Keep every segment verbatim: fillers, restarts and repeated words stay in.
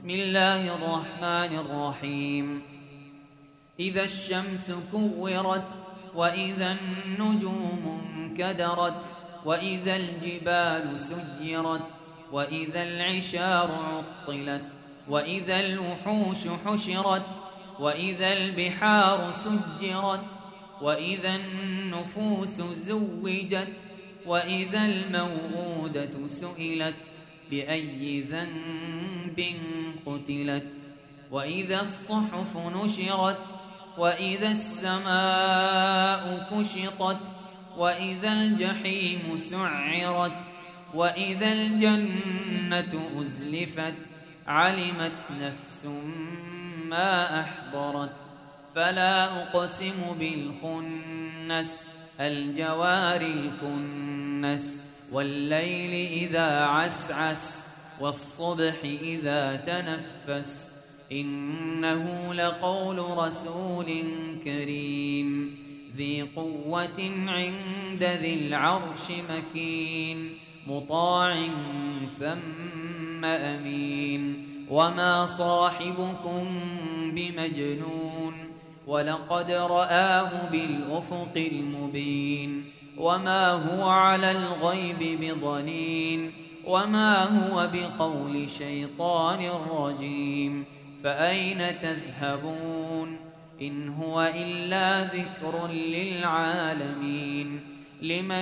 بسم الله الرحمن الرحيم إذا الشمس كورت وإذا النجوم انكدرت وإذا الجبال سيرت وإذا العشار عطلت وإذا الوحوش حشرت وإذا البحار سجرت وإذا النفوس زوجت وإذا الموءودة سئلت بأي ذنب قتلت وإذا الصحف نشرت وإذا السماء كشطت وإذا الجحيم سعرت وإذا الجنة أزلفت علمت نفس ما أحضرت فلا أقسم بالخنس الجوار الكنس والليل إذا عسعس والصبح إذا تنفس إنه لقول رسول كريم ذي قوة عند ذي العرش مكين مطاع ثم أمين وما صاحبكم بمجنون ولقد رآه بالأفق المبين وما هو على الغيب بضنين وما هو بقول شيطان رجيم فأين تذهبون إن هو إلا ذكر للعالمين لمن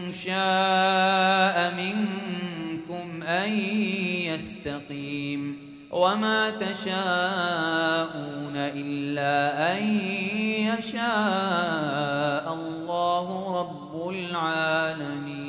شاء منكم أن يستقيم وما تشاءون إلا أن يشاء الله رب العالمين.